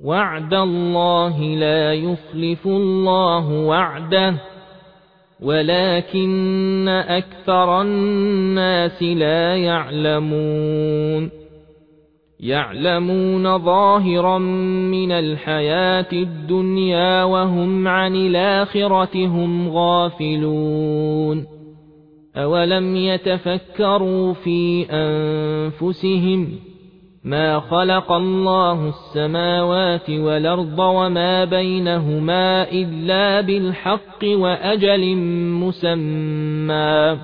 وعد الله لا يخلف الله وعده ولكن أكثر الناس لا يعلمون ظاهرا من الحياة الدنيا وهم عن الآخرة هم غافلون أولم يتفكروا في أنفسهم ما خلق الله السماوات والأرض وما بينهما إلا بالحق وأجل مسمى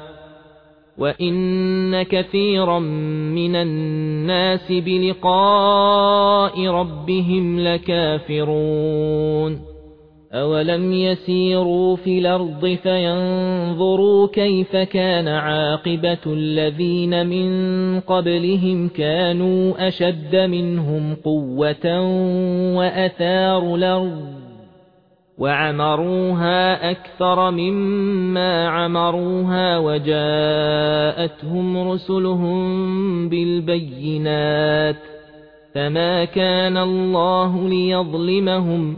وإن كثيرا من الناس بلقاء ربهم لكافرون أولم يسيروا في الأرض فينظروا كيف كان عاقبة الذين من قبلهم كانوا أشد منهم قوة وأثاروا الأرض وعمروها أكثر مما عمروها وجاءتهم رسلهم بالبينات فما كان الله ليظلمهم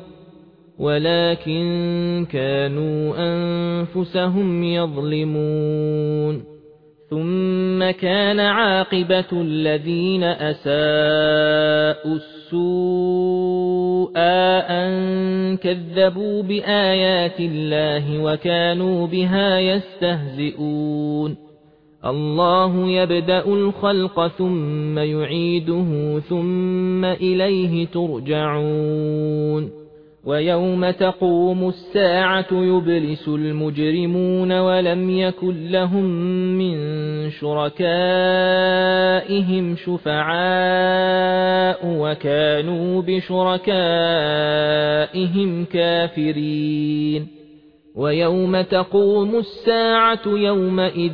ولكن كانوا أنفسهم يظلمون ثم كان عاقبة الذين أساءوا السوء أن كذبوا بآيات الله وكانوا بها يستهزئون الله يبدأ الخلق ثم يعيده ثم إليه ترجعون ويوم تقوم الساعة يبلس المجرمون ولم يكن لهم من شركائهم شفعاء وكانوا بشركائهم كافرين ويوم تقوم الساعة يومئذ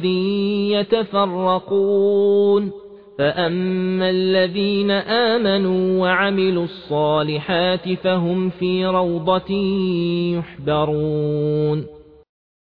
يتفرقون فأما الذين آمنوا وعملوا الصالحات فهم في روضة يحبرون